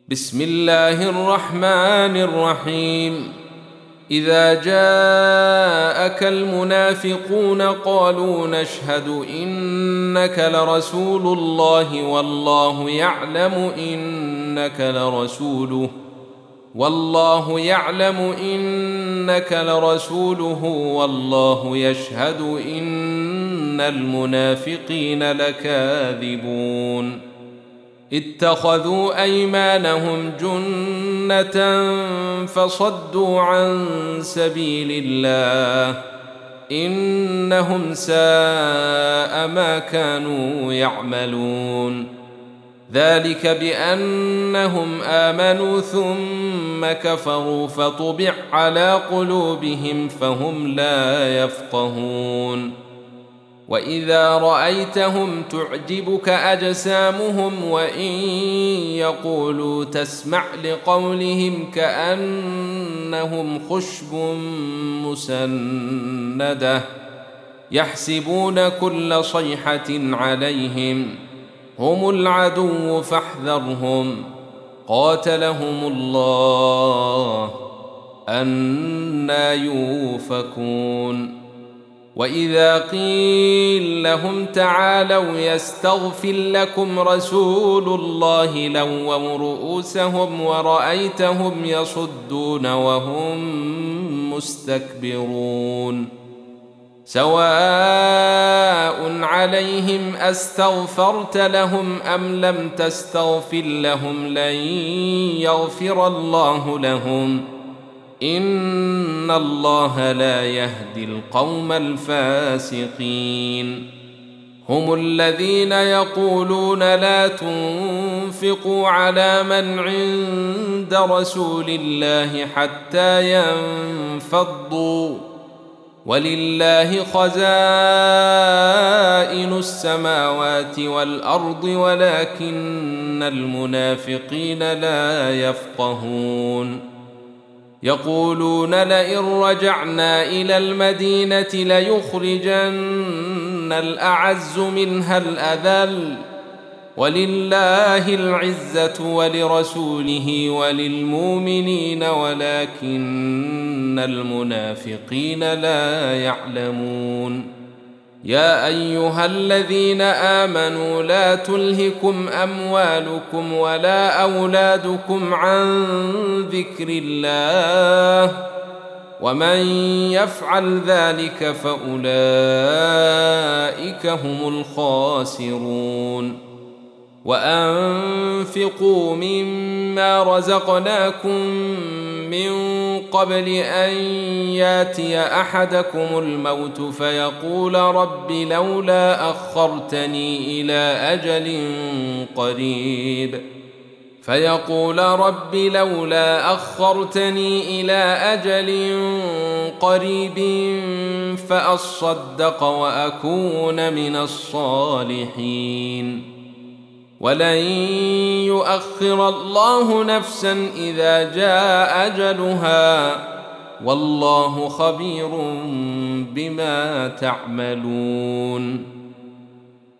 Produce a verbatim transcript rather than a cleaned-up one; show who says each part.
Speaker 1: بسم الله الرحمن الرحيم. إذا جاءك المنافقون قالوا نشهد إنك لرسول الله والله يعلم إنك لرسوله والله يعلم إنك لرسوله والله يشهد إن المنافقين لكاذبون. اتخذوا أيمانهم جنة فصدوا عن سبيل الله إنهم ساء ما كانوا يعملون. ذلك بأنهم آمنوا ثم كفروا فطبع على قلوبهم فهم لا يفقهون. وإذا رأيتهم تعجبك أجسامهم وإن يقولوا تسمع لقولهم كأنهم خشب مسندة يحسبون كل صيحة عليهم هم العدو فاحذرهم قاتلهم الله أنى يؤفكون. وإذا قيل لهم تعالوا يستغفر لكم رسول الله لووا رؤوسهم ورأيتهم يصدون وهم مستكبرون. سواء عليهم أستغفرت لهم أم لم تستغفر لهم لن يغفر الله لهم إن الله لا يهدي القوم الفاسقين. هم الذين يقولون لا تنفقوا على من عند رسول الله حتى ينفضوا ولله خزائن السماوات والأرض ولكن المنافقين لا يفقهون. يقولون لئن رجعنا إلى المدينة ليخرجن الأعز منها الأذل ولله العزة ولرسوله وللمؤمنين ولكن المنافقين لا يعلمون. يا أيها الذين آمنوا لا تلهكم أموالكم ولا أولادكم عن ذكر الله ومن يفعل ذلك فأولئك هم الخاسرون. وأنفقوا مما رزقناكم من قبل أن ياتي أحدكم الموت فيقول رب لولا أخرتني إلى أجل قريب فيقول رب لولا أخرتني إلى أجل قريب فأصدق وأكون من الصالحين. ولن يؤخر الله نفسا إذا جاء أجلها والله خبير بما تعملون.